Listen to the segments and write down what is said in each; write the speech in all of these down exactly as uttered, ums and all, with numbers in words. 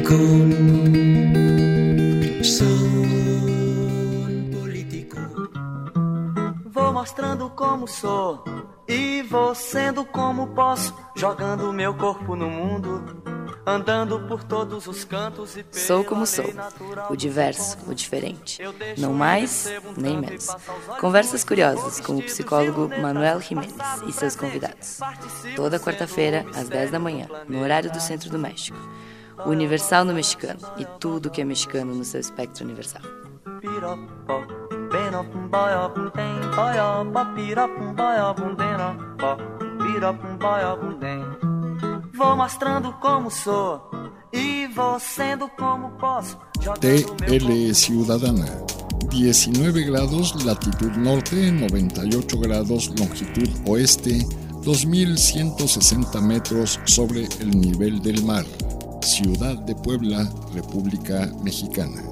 político, som político. Vou mostrando como sou e vou sendo como posso, jogando meu corpo no mundo, andando por todos os cantos e Sou como sou, o diverso, o diferente, não mais nem menos. Conversas curiosas com o psicólogo Manuel Jiménez e seus convidados. Toda quarta-feira, às dez da manhã, no horário do Centro do México. O Universal no mexicano e tudo que é mexicano no seu espectro universal. Vou mostrando como sou e vou sendo como posso. T L Ciudadana, diecinueve grados latitud norte, noventa y ocho grados longitud oeste, dos mil ciento sesenta metros sobre el nivel del mar. Ciudad de Puebla, República Mexicana.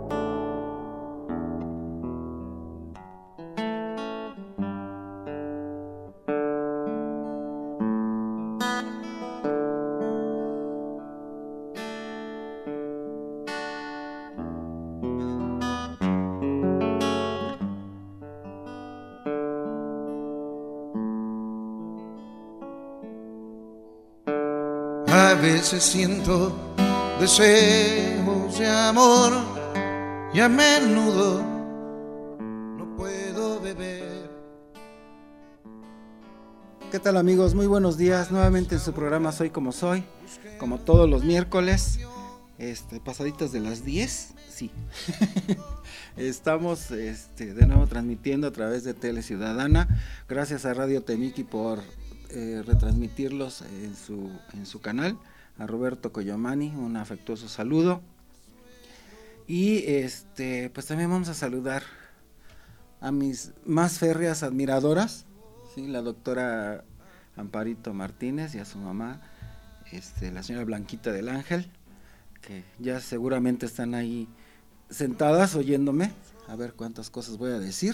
A veces siento deseos de amor y a menudo no puedo beber. ¿Qué tal, amigos? Muy buenos días. Nuevamente en su programa Soy Como Soy, como todos los miércoles, este, pasaditas de las diez, sí. Estamos este, de nuevo transmitiendo a través de Tele Ciudadana. Gracias a Radio Temiki por Eh, retransmitirlos en su, en su canal. A Roberto Coyomani, un afectuoso saludo. Y este pues también vamos a saludar a mis más férreas admiradoras, ¿sí? La doctora Amparito Martínez y a su mamá, este, la señora Blanquita del Ángel, que ya seguramente están ahí sentadas oyéndome, a ver cuántas cosas voy a decir.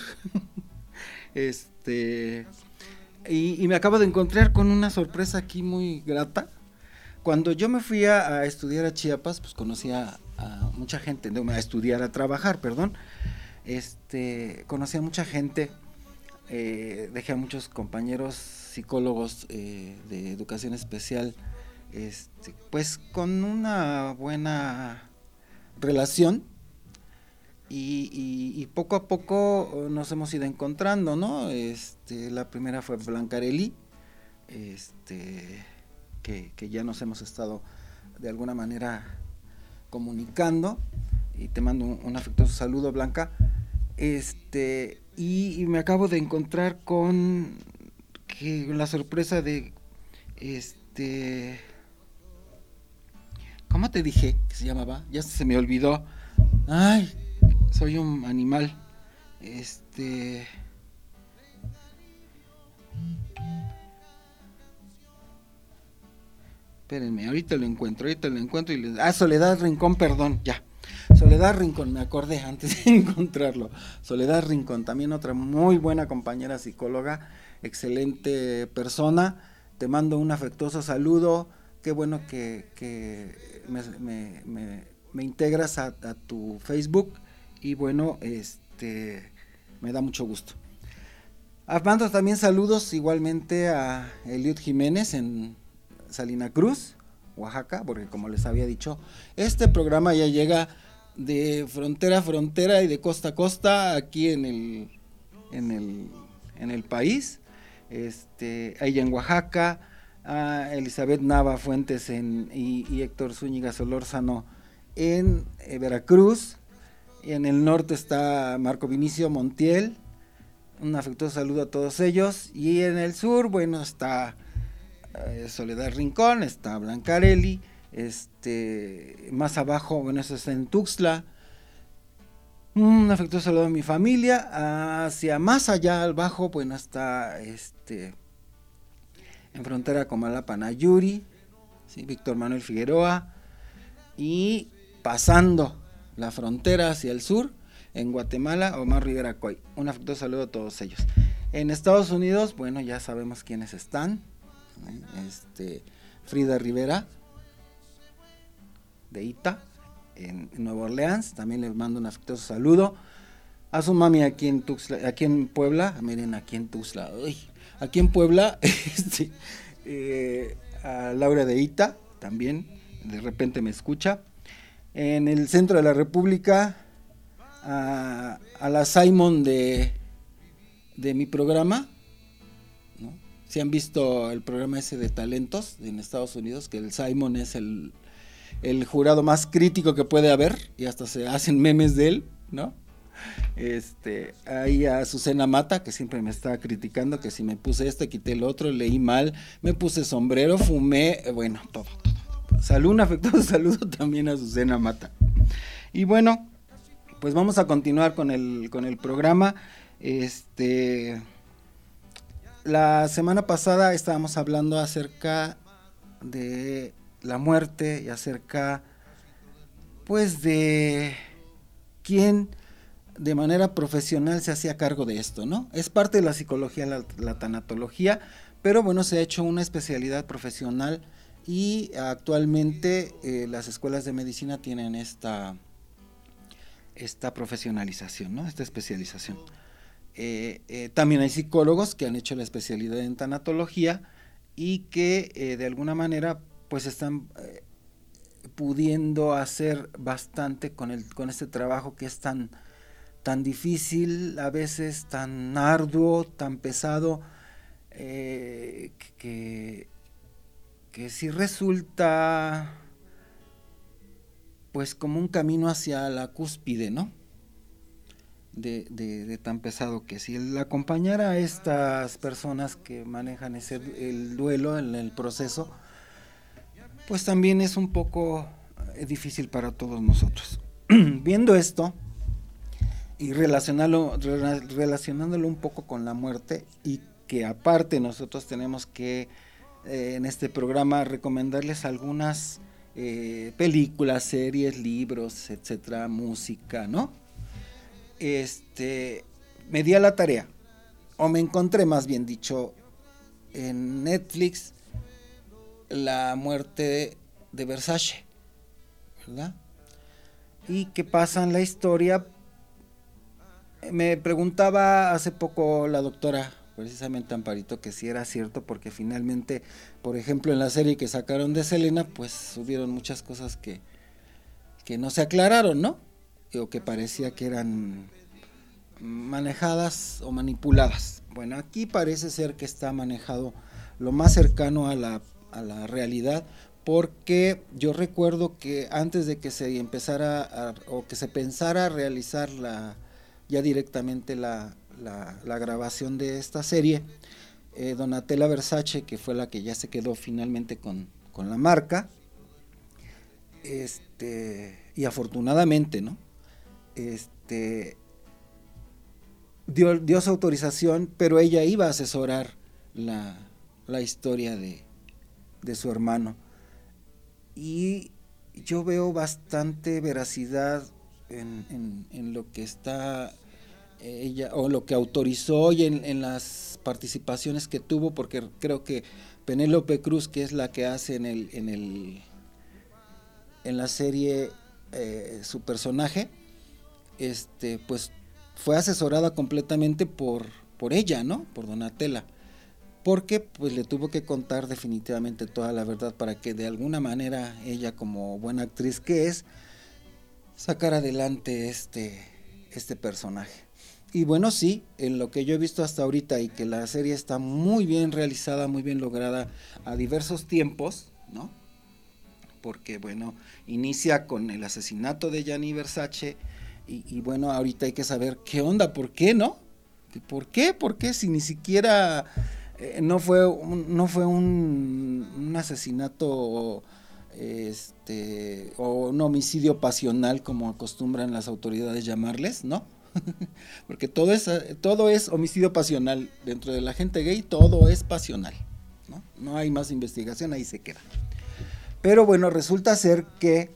este Y, y me acabo de encontrar con una sorpresa aquí muy grata. Cuando yo me fui a, a estudiar a Chiapas, pues conocí a, a mucha gente, no, a estudiar, a trabajar, perdón. Este, conocí a mucha gente, eh, dejé a muchos compañeros psicólogos eh, de educación especial, este, pues con una buena relación. Y, y, y poco a poco nos hemos ido encontrando, ¿no? Este, la primera fue Blancarelli, este, que, que ya nos hemos estado de alguna manera comunicando, y te mando un, un afectuoso saludo, Blanca. Este, y, y me acabo de encontrar con que la sorpresa de, este, ¿cómo te dije que se llamaba? Ya se me olvidó. Ay, soy un animal. Este. Espérenme, ahorita lo encuentro, ahorita lo encuentro y le... Ah, Soledad Rincón, perdón, ya. Soledad Rincón, me acordé antes de encontrarlo. Soledad Rincón, también otra muy buena compañera psicóloga, excelente persona. Te mando un afectuoso saludo. Qué bueno que, que me, me, me, me integras a, a tu Facebook. Y bueno, este, me da mucho gusto. Mando también saludos igualmente a Eliud Jiménez en Salina Cruz, Oaxaca, porque como les había dicho, este programa ya llega de frontera a frontera y de costa a costa aquí en el, en el, en el país. Este, ella en Oaxaca, a Elizabeth Nava Fuentes en, y, y Héctor Zúñiga Solórzano en eh, Veracruz. Y en el norte está Marco Vinicio Montiel, un afectuoso saludo a todos ellos. Y en el sur, bueno, está eh, Soledad Rincón, está Blancarelli, este, más abajo, bueno, eso está en Tuxtla. Un afectuoso saludo a mi familia. Hacia más allá, abajo, bueno, está este, en frontera con Malapa, Nayuri, ¿sí? Víctor Manuel Figueroa. Y pasando la frontera hacia el sur, en Guatemala, Omar Rivera Coy. Un afectuoso saludo a todos ellos. En Estados Unidos, bueno, ya sabemos quiénes están. Este, Frida Rivera, de Ita, en, en Nueva Orleans. También les mando un afectuoso saludo. A su mami aquí en Tuxtla, aquí en Puebla, miren, aquí en Tuxtla, uy, aquí en Puebla, este, eh, a Laura de Ita, también, de repente me escucha. En el centro de la República, a, a la Simon de, de mi programa, ¿no? Si han visto el programa ese de talentos en Estados Unidos, que el Simon es el, el jurado más crítico que puede haber, y hasta se hacen memes de él, ¿no? Este, ahí a Azucena Mata, que siempre me estaba criticando, que si me puse esto, quité el otro, leí mal, me puse sombrero, fumé, bueno, todo, todo, todo. Salud, un afectuoso saludo también a Azucena Mata. Y bueno, pues vamos a continuar con el, con el programa. Este, la semana pasada estábamos hablando acerca de la muerte y acerca, pues, de quién de manera profesional se hacía cargo de esto, ¿no? Es parte de la psicología, la, la tanatología, pero bueno, se ha hecho una especialidad profesional y actualmente eh, las escuelas de medicina tienen esta, esta profesionalización, ¿no? Esta especialización. Eh, eh, también hay psicólogos que han hecho la especialidad en tanatología y que eh, de alguna manera pues están eh, pudiendo hacer bastante con, el, con este trabajo que es tan tan difícil, a veces tan arduo, tan pesado, eh, que, que sí resulta pues como un camino hacia la cúspide, ¿no? De, de, de tan pesado que si el acompañar a estas personas que manejan ese, el duelo en el proceso, pues también es un poco difícil para todos nosotros. Viendo esto, y relacionarlo, relacionándolo un poco con la muerte, y que aparte nosotros tenemos que eh, en este programa recomendarles algunas eh, películas, series, libros, etcétera, música, ¿no? Este, me di a la tarea, o me encontré más bien dicho, en Netflix, La muerte de Versace, ¿verdad? Y que pasan la historia. Me preguntaba hace poco la doctora, precisamente Amparito, que si era cierto, porque finalmente, por ejemplo, en la serie que sacaron de Selena, pues hubieron muchas cosas que, que no se aclararon, ¿no? O que parecía que eran manejadas o manipuladas. Bueno, aquí parece ser que está manejado lo más cercano a la, a la realidad, porque yo recuerdo que antes de que se empezara a, o que se pensara realizar la ya directamente la, la, la grabación de esta serie, eh, Donatella Versace, que fue la que ya se quedó finalmente con, con la marca, este, y afortunadamente, ¿no? Este, dio, dio su autorización, pero ella iba a asesorar la, la historia de, de su hermano, y yo veo bastante veracidad En, en, en lo que está ella, o lo que autorizó, y en, en las participaciones que tuvo, porque creo que Penélope Cruz, que es la que hace en el en el en la serie eh, su personaje, este pues fue asesorada completamente por por ella, ¿no? Por Donatella, porque pues le tuvo que contar definitivamente toda la verdad para que de alguna manera ella, como buena actriz que es, sacar adelante este, este personaje. Y bueno, sí, en lo que yo he visto hasta ahorita, y que la serie está muy bien realizada, muy bien lograda a diversos tiempos, ¿no? Porque bueno, inicia con el asesinato de Gianni Versace, y, y bueno, ahorita hay que saber qué onda, por qué, ¿no? ¿Por qué? ¿Por qué? Si ni siquiera eh, no fue un, no fue un, un asesinato este o un homicidio pasional, como acostumbran las autoridades llamarles, ¿no? Porque todo es todo es homicidio pasional dentro de la gente gay, todo es pasional, ¿no? No hay más investigación, ahí se queda. Pero bueno, resulta ser que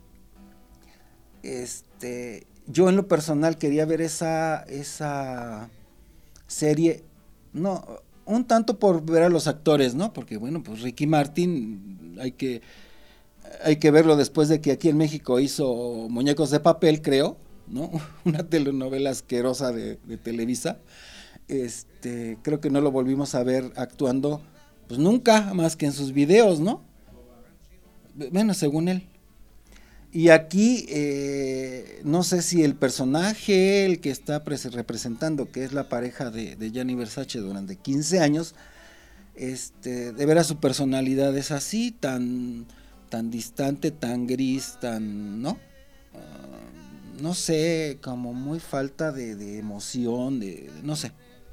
este yo en lo personal quería ver esa esa serie, no, un tanto por ver a los actores, ¿no? Porque bueno, pues Ricky Martin, hay que hay que verlo después de que aquí en México hizo Muñecos de Papel, creo, ¿no? Una telenovela asquerosa de, de Televisa. Este, creo que no lo volvimos a ver actuando, pues nunca, más que en sus videos, ¿no? Bueno, según él. Y aquí, eh, no sé si el personaje, el que está representando, que es la pareja de, de Gianni Versace durante quince años, este, de veras su personalidad es así, tan, tan distante, tan gris, tan, ¿no? Uh, no sé, como muy falta de, de emoción, de, no sé.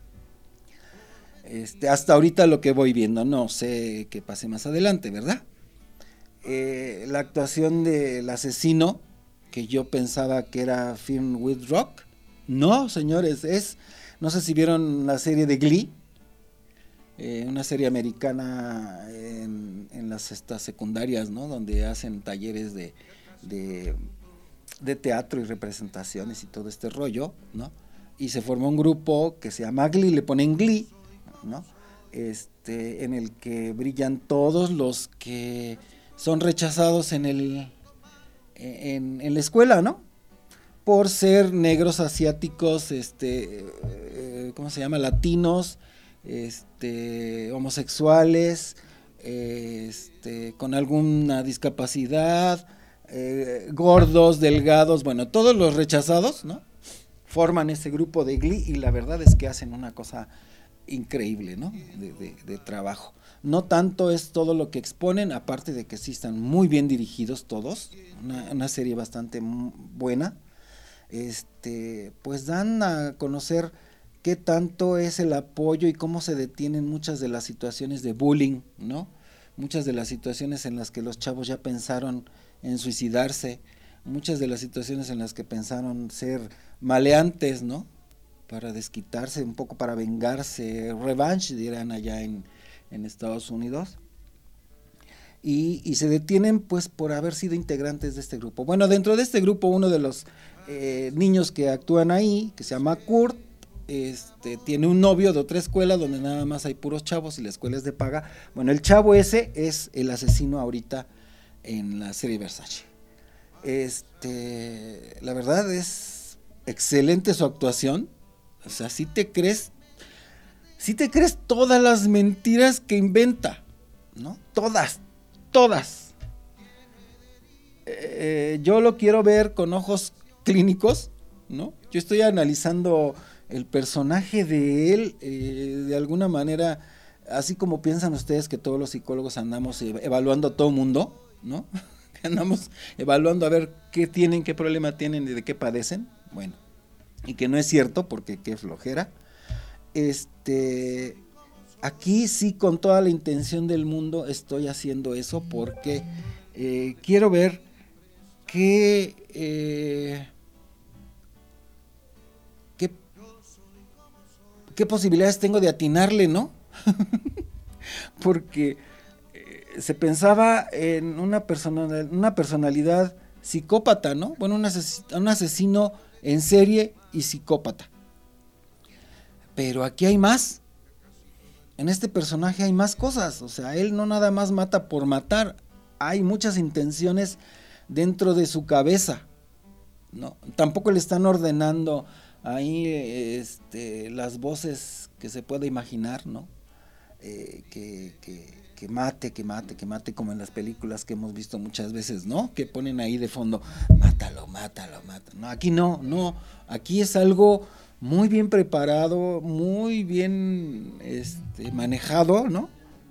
Este, hasta ahorita lo que voy viendo, no sé qué pase más adelante, ¿verdad? Eh, la actuación del asesino, que yo pensaba que era Film with Rock, no, señores, es, no sé si vieron la serie de Glee, eh, una serie americana en, en las estas secundarias, ¿no? Donde hacen talleres de, de, de teatro y representaciones y todo este rollo, ¿no? Y se formó un grupo que se llama Glee, le ponen Glee, ¿no? Este, en el que brillan todos los que son rechazados en el en, en la escuela, ¿no? Por ser negros, asiáticos, este, eh, ¿cómo se llama? Latinos, este, homosexuales, eh, este, con alguna discapacidad, eh, gordos, delgados, bueno, todos los rechazados, ¿no? Forman ese grupo de Glee y la verdad es que hacen una cosa increíble, ¿no? De, de, de trabajo. No tanto es todo lo que exponen, aparte de que sí están muy bien dirigidos todos, una, una serie bastante buena, este, pues dan a conocer qué tanto es el apoyo y cómo se detienen muchas de las situaciones de bullying, ¿no? Muchas de las situaciones en las que los chavos ya pensaron en suicidarse, muchas de las situaciones en las que pensaron ser maleantes, ¿no? Para desquitarse, un poco para vengarse, revenge dirán allá en en Estados Unidos, y, y se detienen pues por haber sido integrantes de este grupo. Bueno, dentro de este grupo uno de los eh, niños que actúan ahí, que se llama Kurt, este, tiene un novio de otra escuela donde nada más hay puros chavos y la escuela es de paga. Bueno, el chavo ese es el asesino ahorita en la serie Versace. Este, la verdad es excelente su actuación, o sea, si te crees Si te crees todas las mentiras que inventa, ¿no? Todas, todas. Eh, yo lo quiero ver con ojos clínicos, ¿no? Yo estoy analizando el personaje de él, eh, de alguna manera, así como piensan ustedes que todos los psicólogos andamos evaluando a todo mundo, ¿no? Andamos evaluando a ver qué tienen, qué problema tienen y de qué padecen. Bueno, y que no es cierto porque qué flojera. Este, aquí sí con toda la intención del mundo estoy haciendo eso porque eh, quiero ver qué, eh, qué, qué posibilidades tengo de atinarle, ¿no? Porque eh, se pensaba en una, persona, una personalidad psicópata, ¿no? Bueno, un, ases, un asesino en serie y psicópata. Pero aquí hay más. En este personaje hay más cosas. O sea, él no nada más mata por matar. Hay muchas intenciones dentro de su cabeza, ¿no? Tampoco le están ordenando ahí este, las voces que se puede imaginar, ¿no? Eh, que, que, que mate, que mate, que mate, como en las películas que hemos visto muchas veces, ¿no? Que ponen ahí de fondo, mátalo, mátalo, mátalo. No, aquí no, no. Aquí es algo muy bien preparado, muy bien este, manejado, ¿no?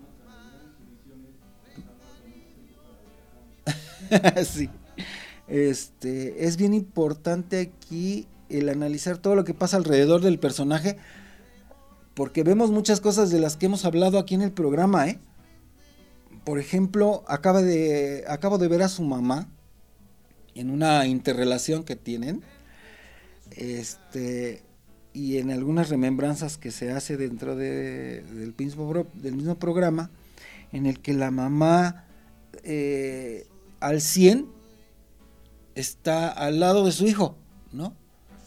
Sí. Este, es bien importante aquí el analizar todo lo que pasa alrededor del personaje, porque vemos muchas cosas de las que hemos hablado aquí en el programa, ¿eh? Por ejemplo, acaba de, acabo de ver a su mamá en una interrelación que tienen, este, y en algunas remembranzas que se hace dentro de, del, mismo, del mismo programa, en el que la mamá eh, al cien está al lado de su hijo, ¿no?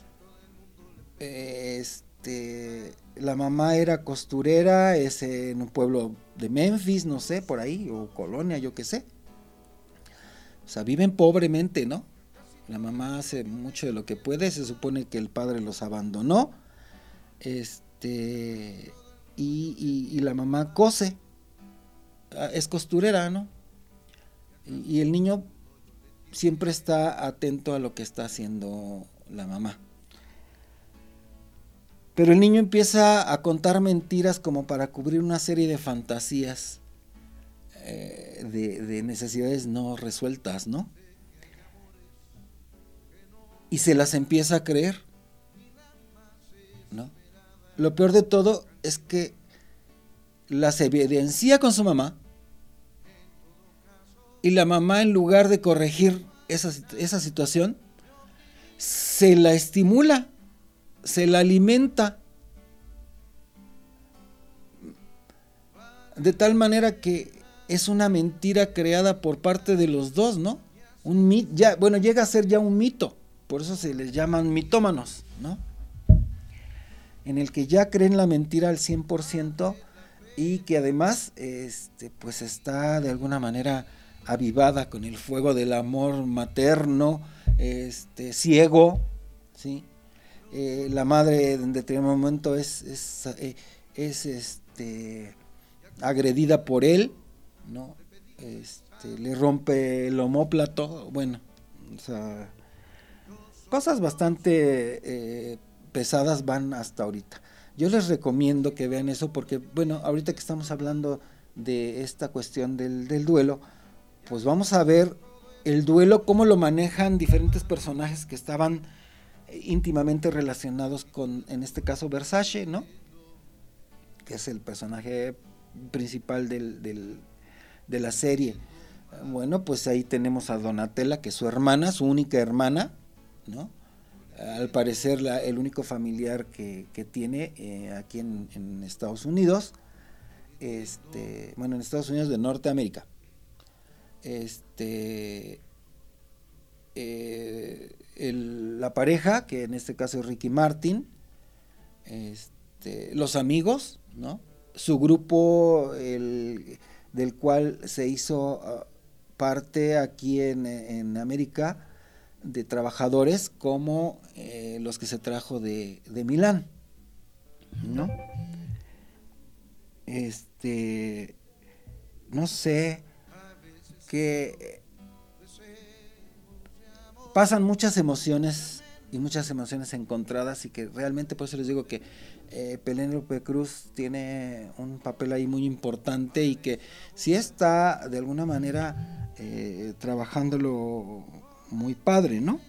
Este, la mamá era costurera, es en un pueblo de Memphis, no sé, por ahí, o Colonia, yo qué sé. O sea, viven pobremente, ¿no? La mamá hace mucho de lo que puede, se supone que el padre los abandonó, este, y, y, y la mamá cose, es costurera, ¿no? Y, y el niño siempre está atento a lo que está haciendo la mamá. Pero el niño empieza a contar mentiras como para cubrir una serie de fantasías, eh, de, de necesidades no resueltas, ¿no? Y se las empieza a creer, ¿no? Lo peor de todo es que las evidencia con su mamá, y la mamá, en lugar de corregir esa, esa situación, se la estimula, se la alimenta, de tal manera que es una mentira creada por parte de los dos, ¿no? Un mit, ya, bueno, llega a ser ya un mito. Por eso se les llaman mitómanos, ¿no? En el que ya creen la mentira al cien por ciento y que además este, pues está de alguna manera avivada con el fuego del amor materno, este, ciego, ¿sí? Eh, la madre en determinado momento es, es, es, es este, agredida por él, ¿no? Este, le rompe el omóplato, bueno, o sea, cosas bastante eh, pesadas van hasta ahorita. Yo les recomiendo que vean eso porque, bueno, ahorita que estamos hablando de esta cuestión del, del duelo, pues vamos a ver el duelo, cómo lo manejan diferentes personajes que estaban íntimamente relacionados con, en este caso, Versace, ¿no? Que es el personaje principal del, del, de la serie. Bueno, pues ahí tenemos a Donatella, que es su hermana, su única hermana, ¿no? Al parecer la, el único familiar que, que tiene eh, aquí en, en Estados Unidos, este, bueno, en Estados Unidos de Norteamérica. Este, eh, el, la pareja, que en este caso es Ricky Martin, este, los amigos, ¿no? Su grupo, el, del cual se hizo uh, parte aquí en, en América, de trabajadores como eh, los que se trajo de, de Milán, ¿no? Este, no sé, que pasan muchas emociones y muchas emociones encontradas y que realmente, por eso les digo que eh, Penélope Cruz tiene un papel ahí muy importante y que sí está de alguna manera eh, trabajándolo muy padre, ¿no?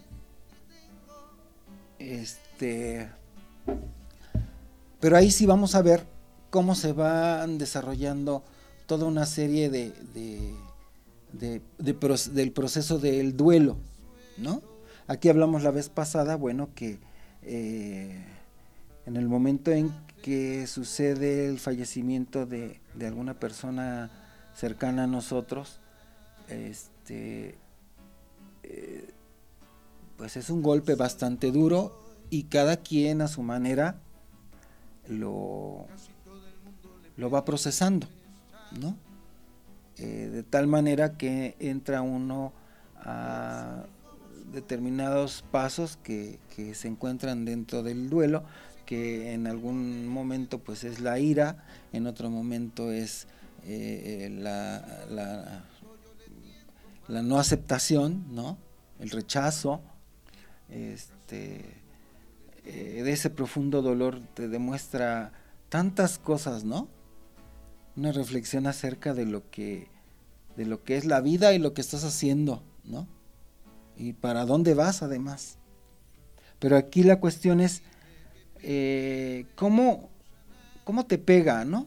Este, pero ahí sí vamos a ver cómo se van desarrollando toda una serie de, de, de, de pro, del proceso del duelo, ¿no? Aquí hablamos la vez pasada, bueno, que eh, en el momento en que sucede el fallecimiento de, de alguna persona cercana a nosotros, este Eh, pues es un golpe bastante duro y cada quien a su manera lo, lo va procesando, ¿no? Eh, de tal manera que entra uno a determinados pasos que, que se encuentran dentro del duelo, que en algún momento pues es la ira, en otro momento es eh, la, la la no aceptación, ¿no? El rechazo, este, eh, de ese profundo dolor te demuestra tantas cosas, ¿no? Una reflexión acerca de lo que, de lo que es la vida y lo que estás haciendo, ¿no? Y para dónde vas además. Pero aquí la cuestión es eh, cómo, cómo te pega, ¿no?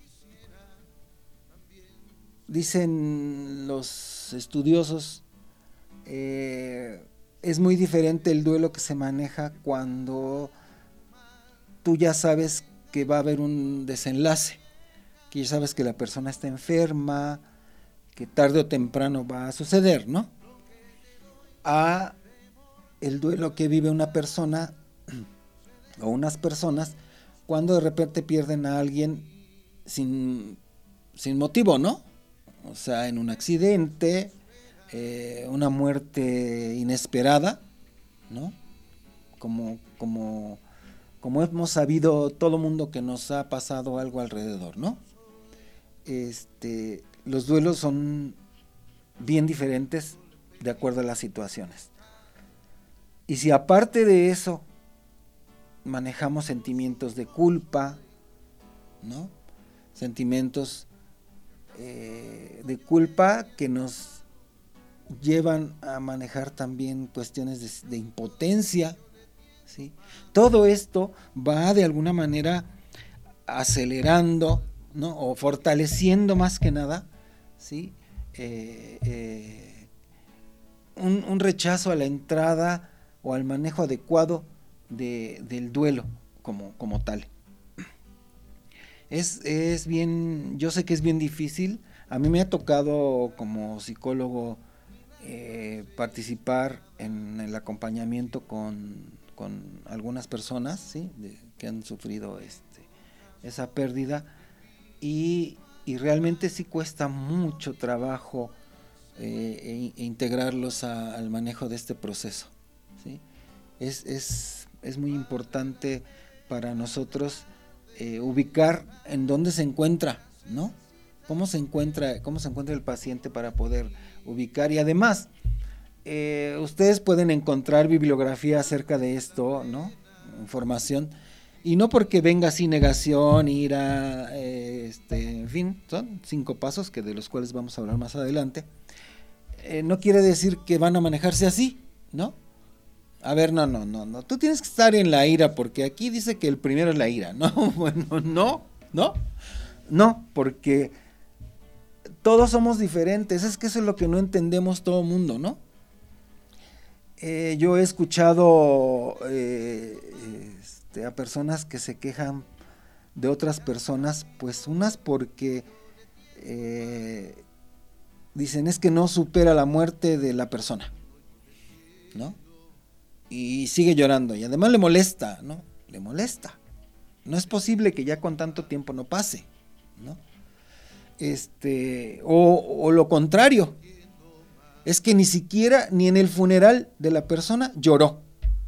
Dicen los estudiosos, eh, es muy diferente el duelo que se maneja cuando tú ya sabes que va a haber un desenlace, que ya sabes que la persona está enferma, que tarde o temprano va a suceder, ¿no? A el duelo que vive una persona o unas personas cuando de repente pierden a alguien sin, sin motivo, ¿no? O sea, en un accidente, eh, una muerte inesperada, ¿no? Como, como, como hemos sabido todo mundo que nos ha pasado algo alrededor, ¿no? Este, los duelos son bien diferentes de acuerdo a las situaciones. Y si aparte de eso manejamos sentimientos de culpa, ¿no? Sentimientos eh, de culpa que nos llevan a manejar también cuestiones de, de impotencia, ¿sí? Todo esto va de alguna manera acelerando, ¿no? O fortaleciendo más que nada, ¿sí? Eh, eh, un, un rechazo a la entrada o al manejo adecuado de, del duelo como, como tal. Es, es bien, yo sé que es bien difícil. A mí me ha tocado como psicólogo eh, participar en el acompañamiento con, con algunas personas, ¿sí? De, que han sufrido este, esa pérdida, y, y realmente sí cuesta mucho trabajo eh, e, e integrarlos a, al manejo de este proceso, ¿sí? Es, es, es muy importante para nosotros Eh, ubicar en dónde se encuentra, ¿no? Cómo se encuentra, cómo se encuentra el paciente para poder ubicar. Y además, eh, ustedes pueden encontrar bibliografía acerca de esto, ¿no? Información. Y no porque venga así negación, ira, eh, este, en fin, son cinco pasos que de los cuales vamos a hablar más adelante. Eh, no quiere decir que van a manejarse así, ¿no? A ver, no, no, no, no, tú tienes que estar en la ira, porque aquí dice que el primero es la ira, ¿no? Bueno, no, no, no, porque todos somos diferentes, es que eso es lo que no entendemos todo el mundo, ¿no? Eh, yo he escuchado eh, este, a personas que se quejan de otras personas, pues unas porque eh, dicen es que no supera la muerte de la persona, ¿no? Y sigue llorando, y además le molesta, ¿no? Le molesta. No es posible que ya con tanto tiempo no pase, ¿no? Este, o, o lo contrario, es que ni siquiera, ni en el funeral de la persona lloró.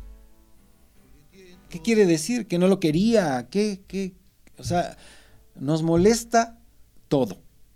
¿Qué quiere decir? Que no lo quería, ¿qué, qué? O sea, nos molesta todo.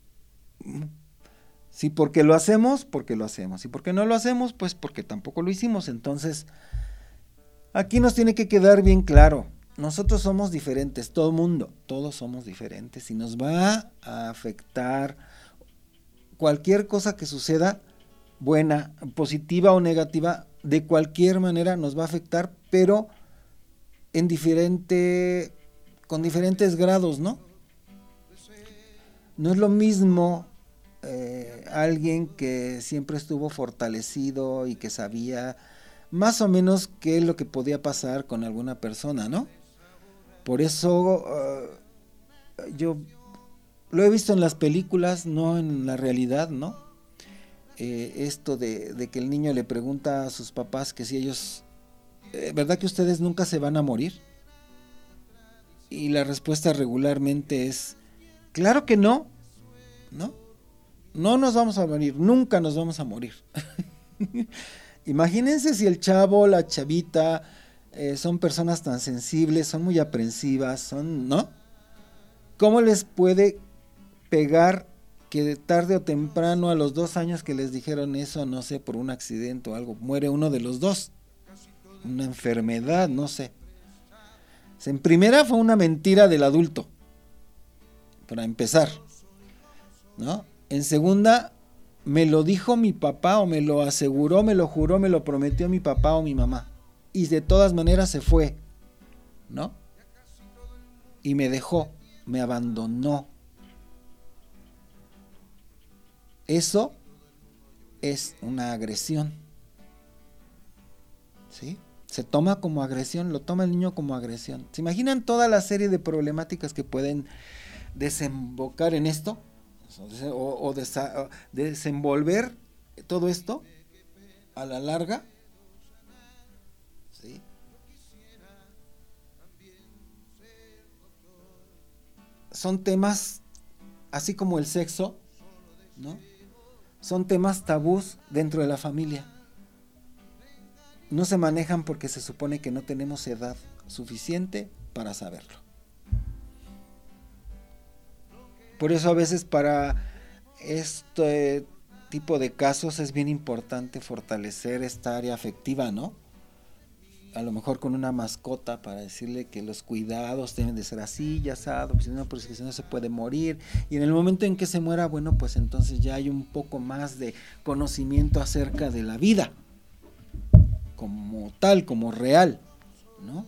Si porque lo hacemos, porque lo hacemos. Y porque no lo hacemos, pues porque tampoco lo hicimos. Entonces, aquí nos tiene que quedar bien claro. Nosotros somos diferentes, todo mundo, todos somos diferentes. Y nos va a afectar cualquier cosa que suceda, buena, positiva o negativa, de cualquier manera nos va a afectar, pero en diferente, con diferentes grados, ¿no? No es lo mismo Eh, alguien que siempre estuvo fortalecido y que sabía más o menos qué es lo que podía pasar con alguna persona, ¿no? Por eso uh, yo lo he visto en las películas, no en la realidad, ¿no? Eh, esto de, de que el niño le pregunta a sus papás que si ellos, eh, ¿verdad que ustedes nunca se van a morir? Y la respuesta regularmente es, claro que no, ¿no? No nos vamos a morir, nunca nos vamos a morir. Imagínense si el chavo, la chavita, eh, son personas tan sensibles, son muy aprensivas, son, ¿no? ¿Cómo les puede pegar que tarde o temprano, a los dos años que les dijeron eso, no sé, por un accidente o algo, muere uno de los dos? Una enfermedad, no sé. En primera fue una mentira del adulto, para empezar, ¿no? En segunda, me lo dijo mi papá, o me lo aseguró, me lo juró, me lo prometió mi papá o mi mamá. Y de todas maneras se fue, ¿no? Y me dejó, me abandonó. Eso es una agresión, ¿sí? Se toma como agresión, lo toma el niño como agresión. ¿Se imaginan toda la serie de problemáticas que pueden desembocar en esto? O, o, desa, o desenvolver todo esto a la larga, ¿sí? Son temas así como el sexo, ¿no? son temas tabús dentro de la familia. No se manejan porque se supone que no tenemos edad suficiente para saberlo. Por eso a veces para este tipo de casos es bien importante fortalecer esta área afectiva, ¿no? A lo mejor con una mascota para decirle que los cuidados deben de ser así, ya asado, pues, no, porque si no se puede morir. Y en el momento en que se muera, bueno, pues entonces ya hay un poco más de conocimiento acerca de la vida, como tal, como real, ¿no?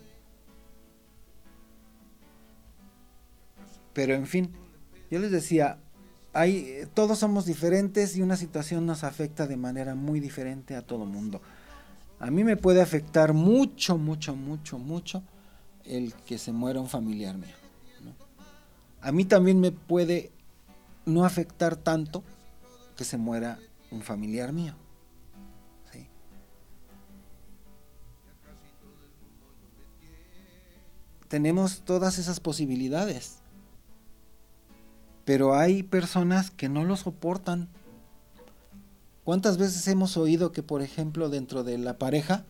Pero en fin, yo les decía, hay, todos somos diferentes y una situación nos afecta de manera muy diferente a todo mundo. A mí me puede afectar mucho, mucho, mucho, mucho el que se muera un familiar mío, ¿no? A mí también me puede no afectar tanto que se muera un familiar mío, ¿sí? Tenemos todas esas posibilidades, pero hay personas que no lo soportan. ¿Cuántas veces hemos oído que, por ejemplo, dentro de la pareja,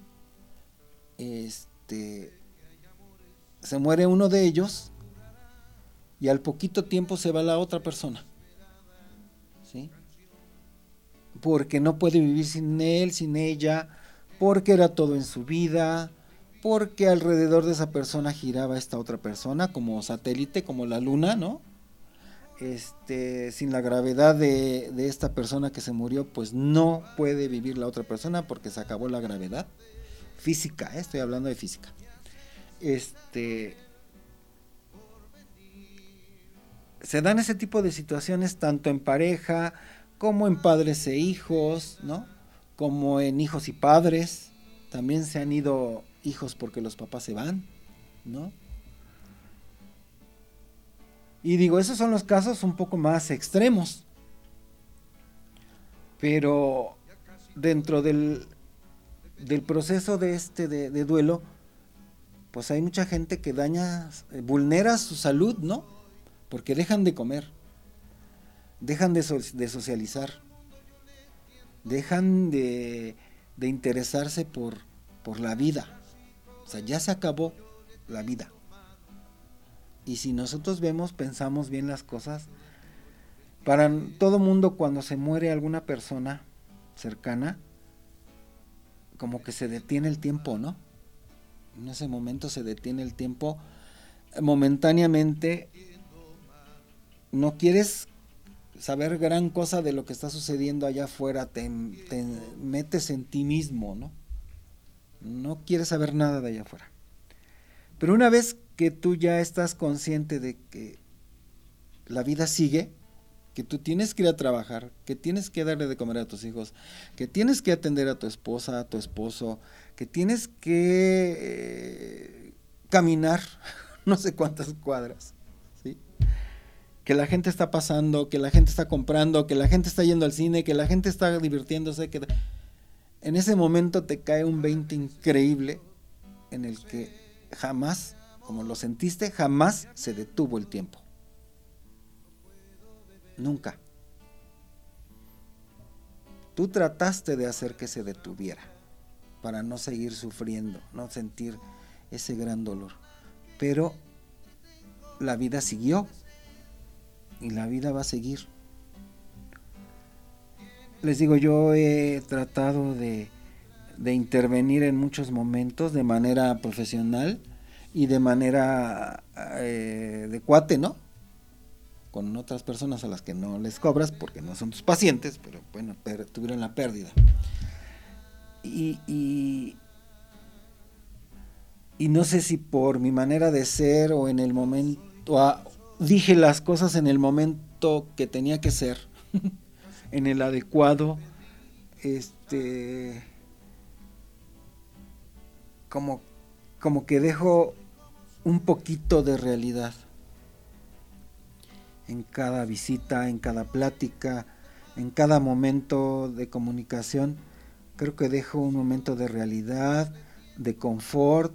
este, se muere uno de ellos y al poquito tiempo se va la otra persona? ¿Sí? Porque no puede vivir sin él, sin ella, porque era todo en su vida, porque alrededor de esa persona giraba esta otra persona como satélite, como la luna, ¿no? Este, sin la gravedad de, de esta persona que se murió, pues no puede vivir la otra persona porque se acabó la gravedad física, ¿eh? Estoy hablando de física. Este, se dan ese tipo de situaciones tanto en pareja como en padres e hijos, ¿no? Como en hijos y padres. También se han ido hijos porque los papás se van, ¿no? Y digo, esos son los casos un poco más extremos. Pero dentro del, del proceso de este de, de duelo, pues hay mucha gente que daña, vulnera su salud, ¿no? Porque dejan de comer, dejan de, so, de socializar, dejan de, de interesarse por, por la vida. O sea, ya se acabó la vida. Y si nosotros vemos, pensamos bien las cosas, para todo mundo cuando se muere alguna persona cercana, como que se detiene el tiempo, ¿no? En ese momento se detiene el tiempo momentáneamente. No quieres saber gran cosa de lo que está sucediendo allá afuera, te, te metes en ti mismo, ¿no? No quieres saber nada de allá afuera. Pero una vez que tú ya estás consciente de que la vida sigue, que tú tienes que ir a trabajar, que tienes que darle de comer a tus hijos, que tienes que atender a tu esposa, a tu esposo, que tienes que eh, caminar no sé cuántas cuadras, ¿sí? Que la gente está pasando, que la gente está comprando, que la gente está yendo al cine, que la gente está divirtiéndose, que en ese momento te cae un veinte increíble en el que jamás, como lo sentiste, jamás se detuvo el tiempo. Nunca. Tú trataste de hacer que se detuviera para no seguir sufriendo, no sentir ese gran dolor. Pero la vida siguió y la vida va a seguir. Les digo, yo he tratado de, de intervenir en muchos momentos de manera profesional y de manera eh, de cuate, ¿no? Con otras personas a las que no les cobras porque no son tus pacientes, pero bueno, per, tuvieron la pérdida. Y, y, y no sé si por mi manera de ser o en el momento, ah, dije las cosas en el momento que tenía que ser, en el adecuado, este, como, como que dejo un poquito de realidad en cada visita, en cada plática, en cada momento de comunicación. Creo que dejo un momento de realidad, de confort,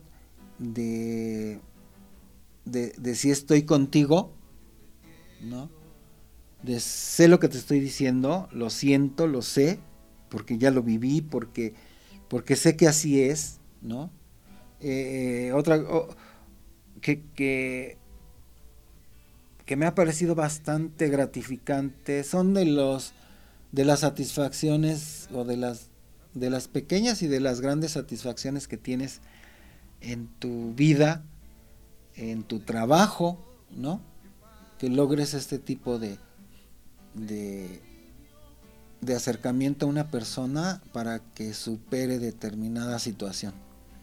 de, de, de si estoy contigo, ¿no? de sé lo que te estoy diciendo, lo siento, lo sé, porque ya lo viví, porque, porque sé que así es, ¿no? Eh, otra oh, que, que, que me ha parecido bastante gratificante son de los de las satisfacciones o de las de las pequeñas y de las grandes satisfacciones que tienes en tu vida, en tu trabajo, ¿no? Que logres este tipo de de, de acercamiento a una persona para que supere determinada situación.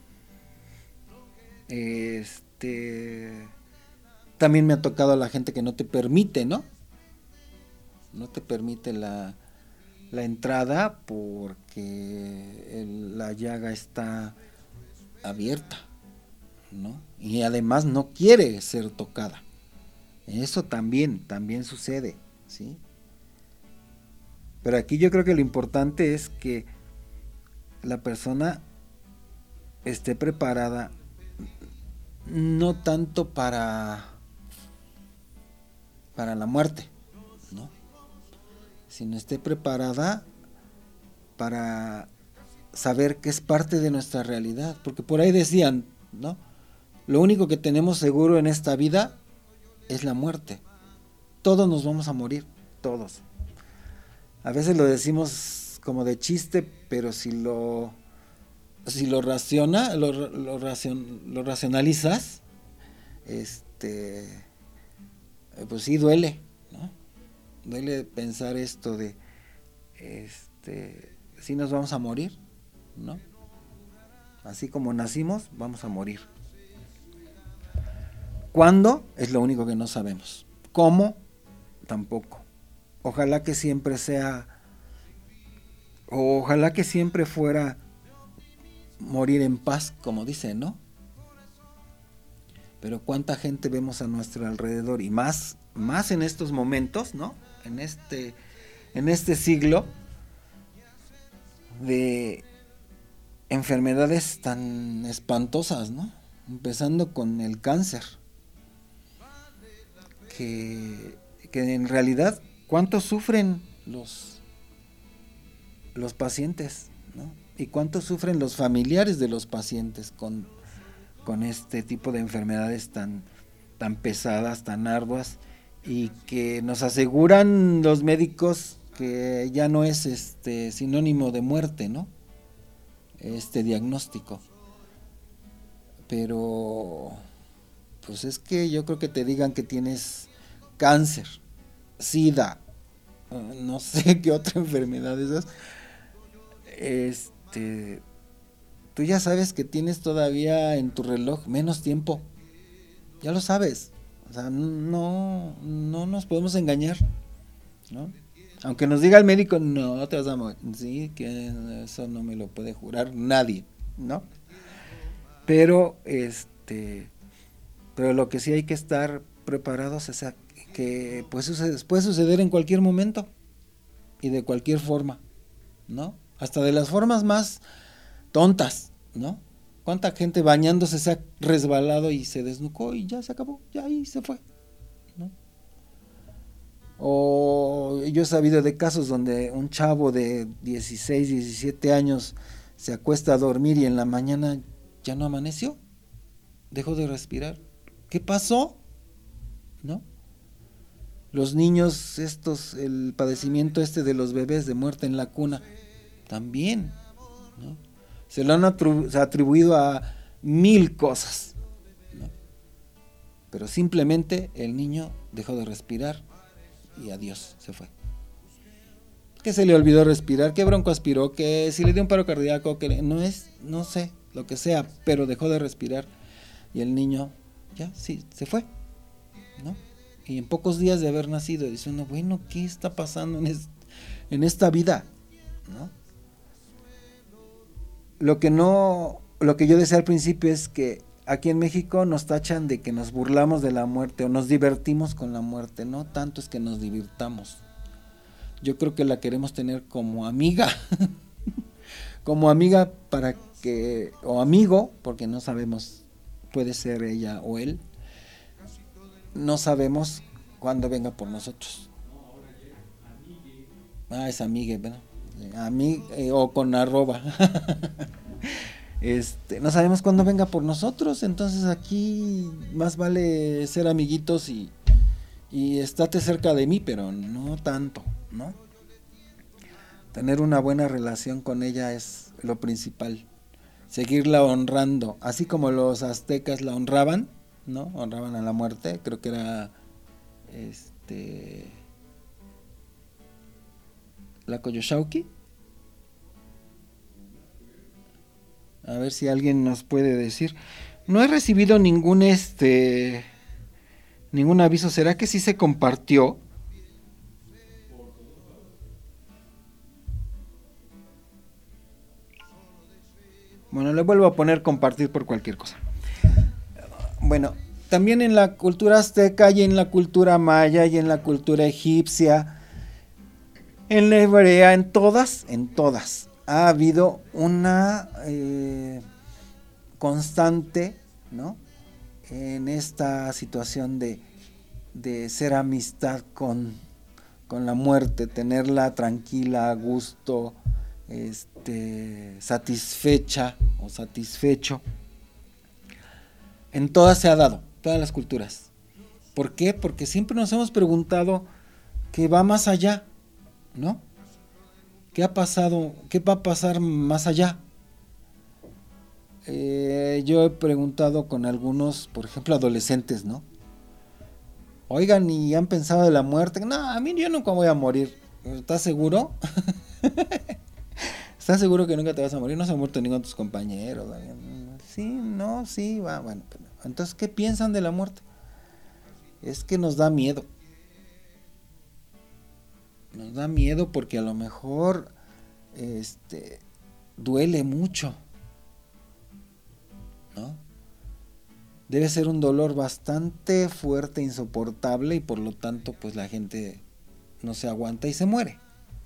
Este también me ha tocado a la gente que no te permite, ¿no? No te permite la, la entrada porque el, la llaga está abierta, ¿no? Y además no quiere ser tocada. Eso también, también sucede, ¿sí? Pero aquí yo creo que lo importante es que la persona esté preparada, no tanto para, para la muerte, ¿no? Sino esté preparada para saber que es parte de nuestra realidad. Porque por ahí decían, ¿no? Lo único que tenemos seguro en esta vida es la muerte. Todos nos vamos a morir, todos. A veces lo decimos como de chiste, pero si lo si lo raciona, lo, lo, racion, lo racionalizas, este pues sí duele, ¿no? Duele pensar esto de este si nos vamos a morir, ¿no? Así como nacimos, vamos a morir. ¿Cuándo? Es lo único que no sabemos. ¿Cómo? Tampoco. Ojalá que siempre sea, ojalá que siempre fuera morir en paz, como dice, ¿no? Pero cuánta gente vemos a nuestro alrededor, y más, más en estos momentos, ¿no? En este, en este siglo de enfermedades tan espantosas, ¿no? Empezando con el cáncer, que, que en realidad cuánto sufren los, los pacientes, ¿no? Y cuánto sufren los familiares de los pacientes con, con este tipo de enfermedades tan, tan pesadas, tan arduas, y que nos aseguran los médicos que ya no es este sinónimo de muerte, ¿no? Este diagnóstico. Pero pues es que yo creo que te digan que tienes cáncer, SIDA, no sé qué otra enfermedad es esa, este tú ya sabes que tienes todavía en tu reloj menos tiempo, ya lo sabes, o sea, no, no nos podemos engañar, ¿no? Aunque nos diga el médico, no te vas a morir, sí, que eso no me lo puede jurar nadie, ¿no? Pero este pero lo que sí hay que estar preparados es a que pues sucede, puede suceder en cualquier momento y de cualquier forma, ¿no? Hasta de las formas más tontas, ¿no? ¿Cuánta gente bañándose se ha resbalado y se desnucó y ya se acabó, ya ahí se fue, ¿no? O yo he sabido de casos donde un chavo de dieciséis, diecisiete años se acuesta a dormir y en la mañana ya no amaneció, dejó de respirar. ¿Qué pasó? ¿No? Los niños, estos, el padecimiento este de los bebés de muerte en la cuna, también, ¿no? Se lo han atribu- se ha atribuido a mil cosas, ¿no? Pero simplemente el niño dejó de respirar y adiós, se fue. Que se le olvidó respirar, que bronco aspiró, que si le dio un paro cardíaco, que le, no es, no sé, lo que sea, pero dejó de respirar y el niño ya, sí, se fue, ¿no? Y en pocos días de haber nacido, dice uno, bueno, ¿qué está pasando en, es, en esta vida? ¿No? Lo que no, lo que yo decía al principio es que aquí en México nos tachan de que nos burlamos de la muerte o nos divertimos con la muerte, no tanto es que nos divirtamos. Yo creo que la queremos tener como amiga, como amiga para que, o amigo, porque no sabemos, puede ser ella o él, no sabemos cuándo venga por nosotros, Ah, es amigue, bueno, a mí eh, o con arroba. Este, no sabemos cuándo venga por nosotros, entonces aquí más vale ser amiguitos y, y estate cerca de mí, pero no tanto, ¿no? Tener una buena relación con ella es lo principal. Seguirla honrando, así como los aztecas la honraban, ¿no? Honraban a la muerte, creo que era este la Coyolxauhqui. A ver si alguien nos puede decir. No he recibido ningún este ningún aviso. ¿Será que sí se compartió? Bueno, le vuelvo a poner compartir por cualquier cosa. Bueno, también en la cultura azteca y en la cultura maya y en la cultura egipcia, en la hebrea, en todas, en todas, ha habido una eh, constante, ¿no? En esta situación de, de ser amistad con, con la muerte, tenerla tranquila, a gusto, este, satisfecha o satisfecho. En todas se ha dado, todas las culturas. ¿Por qué? Porque siempre nos hemos preguntado qué va más allá, ¿no? ¿Qué ha pasado? ¿Qué va a pasar más allá? Eh, yo he preguntado con algunos, por ejemplo, adolescentes, ¿no? Oigan, ¿y han pensado de la muerte? No, a mí yo nunca voy a morir. ¿Estás seguro? ¿Estás seguro que nunca te vas a morir? No se ha muerto ninguno de tus compañeros. Sí, no, sí, va, bueno. Entonces, ¿qué piensan de la muerte? Es que nos da miedo. Nos da miedo porque a lo mejor este, duele mucho, ¿no? Debe ser un dolor bastante fuerte, insoportable, y por lo tanto, pues la gente no se aguanta y se muere.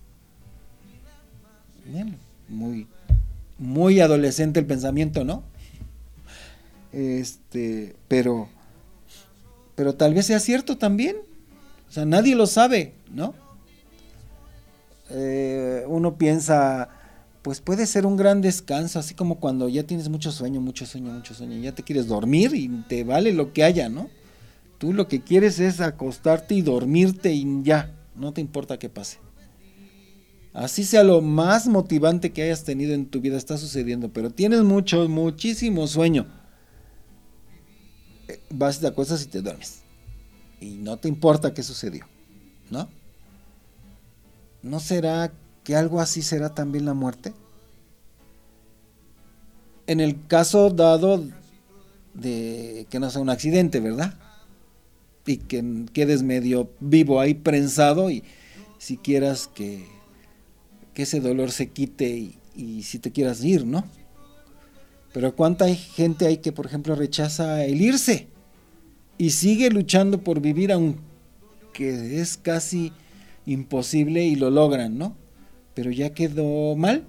Bien, muy, muy adolescente el pensamiento, ¿no? Este, pero, pero tal vez sea cierto también. O sea, nadie lo sabe, ¿no? Eh, uno piensa, pues puede ser un gran descanso, así como cuando ya tienes mucho sueño, mucho sueño, mucho sueño, y ya te quieres dormir y te vale lo que haya, ¿no? Tú lo que quieres es acostarte y dormirte y ya, no te importa qué pase. Así sea lo más motivante que hayas tenido en tu vida, está sucediendo, pero tienes mucho, muchísimo sueño. Vas, te acuestas y te duermes. Y no te importa qué sucedió, ¿no? ¿No será que algo así será también la muerte? En el caso dado de que no sea un accidente, ¿verdad? Y que quedes medio vivo ahí prensado y si quieras que, que ese dolor se quite y, y si te quieras ir, ¿no? Pero cuánta gente hay que, por ejemplo, rechaza el irse y sigue luchando por vivir aunque es casi imposible y lo logran, ¿no? Pero ya quedó mal.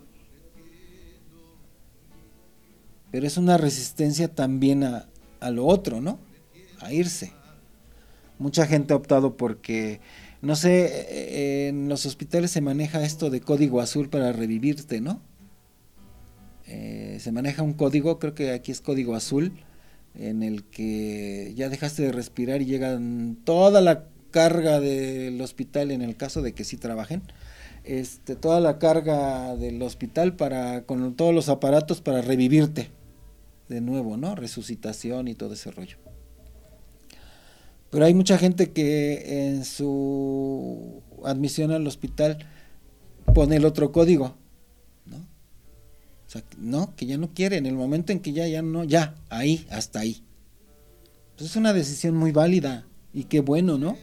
Pero es una resistencia también a, a lo otro, ¿no? A irse. Mucha gente ha optado porque, no sé, en los hospitales se maneja esto de código azul para revivirte, ¿no? Eh, se maneja un código, creo que aquí es código azul, en el que ya dejaste de respirar y llegan toda la carga del hospital, en el caso de que sí trabajen, este, toda la carga del hospital para con todos los aparatos para revivirte de nuevo, ¿no? Resucitación y todo ese rollo. Pero hay mucha gente que en su admisión al hospital pone el otro código, ¿no? O sea, no, que ya no quiere, en el momento en que ya, ya no, ya, ahí, hasta ahí. Pues es una decisión muy válida y qué bueno, ¿no?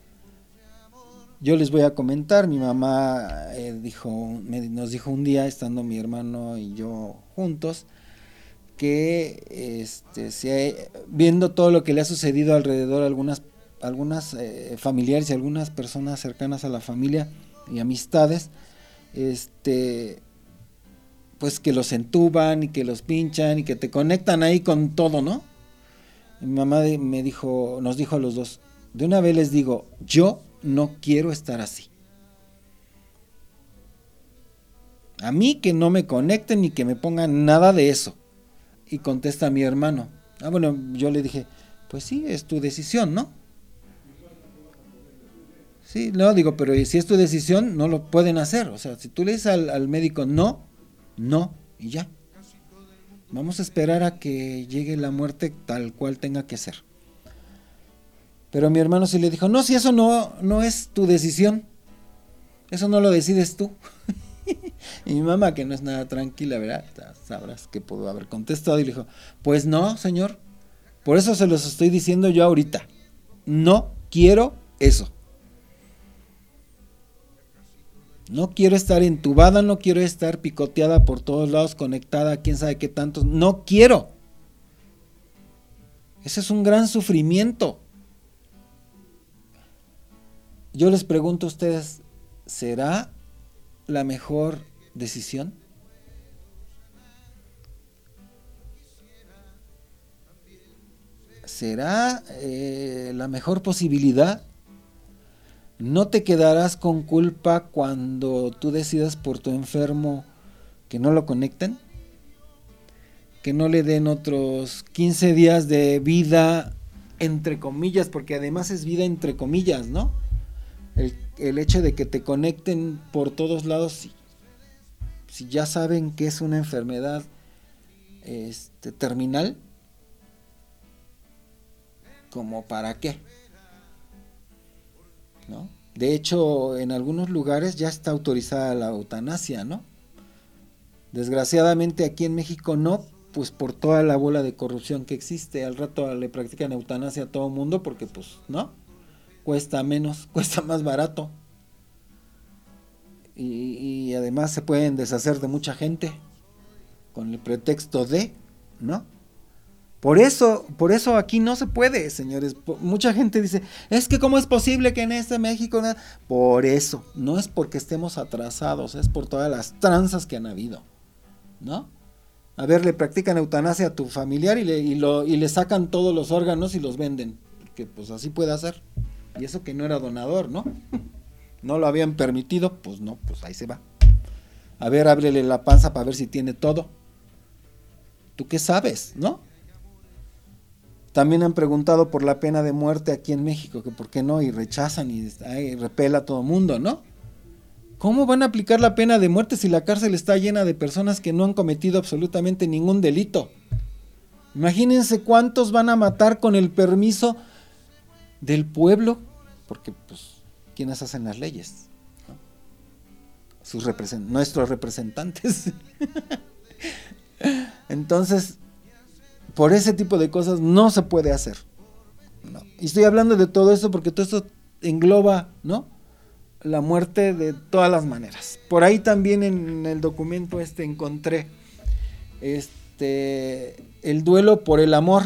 Yo les voy a comentar, mi mamá eh, dijo, me, nos dijo un día, estando mi hermano y yo juntos, que este, se, viendo todo lo que le ha sucedido alrededor a algunas, algunas eh, familiares y algunas personas cercanas a la familia y amistades, este, pues que los entuban y que los pinchan y que te conectan ahí con todo, ¿no? Y mi mamá me dijo, nos dijo a los dos, de una vez les digo, yo no quiero estar así. A mí que no me conecten ni que me pongan nada de eso. Y contesta mi hermano. Ah, bueno, yo le dije, pues sí, es tu decisión, ¿no? Sí, no, digo, pero si es tu decisión, no lo pueden hacer. O sea, si tú le dices al, al médico no, no, y ya. Vamos a esperar a que llegue la muerte tal cual tenga que ser. Pero mi hermano sí le dijo, no, si eso no, no es tu decisión. Eso no lo decides tú. Y mi mamá, que no es nada tranquila, ¿verdad? Sabrás que pudo haber contestado y le dijo, pues no, señor. Por eso se los estoy diciendo yo ahorita. No quiero eso. No quiero estar entubada, no quiero estar picoteada por todos lados, conectada, quién sabe qué tantos. No quiero. Ese es un gran sufrimiento. Yo les pregunto a ustedes, ¿será la mejor decisión? ¿Será eh, la mejor posibilidad? ¿No te quedarás con culpa cuando tú decidas por tu enfermo que no lo conecten? Que no le den otros quince días de vida, entre comillas, porque además es vida entre comillas, ¿no? El, el hecho de que te conecten por todos lados, si, si ya saben que es una enfermedad este, terminal, ¿como para qué? ¿No? De hecho, en algunos lugares ya está autorizada la eutanasia, ¿no? Desgraciadamente aquí en México no, pues por toda la bola de corrupción que existe. Al rato le practican eutanasia a todo el mundo porque pues, ¿no? Cuesta menos, cuesta más barato. Y, y además se pueden deshacer de mucha gente con el pretexto de, ¿no? Por eso, por eso aquí no se puede, señores. Mucha gente dice, es que cómo es posible que en este México... No? Por eso, no es porque estemos atrasados, es por todas las tranzas que han habido, ¿no? A ver, le practican eutanasia a tu familiar y le, y lo, y le sacan todos los órganos y los venden, porque pues así puede hacer. Y eso que no era donador, ¿no? No lo habían permitido, pues no, pues ahí se va. A ver, ábrele la panza para ver si tiene todo. ¿Tú qué sabes, no? También han preguntado por la pena de muerte aquí en México, que por qué no, y rechazan y ay, repela a todo mundo, ¿no? ¿Cómo van a aplicar la pena de muerte si la cárcel está llena de personas que no han cometido absolutamente ningún delito? Imagínense cuántos van a matar con el permiso del pueblo, porque pues, ¿quiénes hacen las leyes? ¿No? Sus represent- nuestros representantes. Entonces, por ese tipo de cosas no se puede hacer, ¿no? Y estoy hablando de todo esto porque todo esto engloba, ¿no?, la muerte de todas las maneras. Por ahí también en el documento este encontré este el duelo por el amor,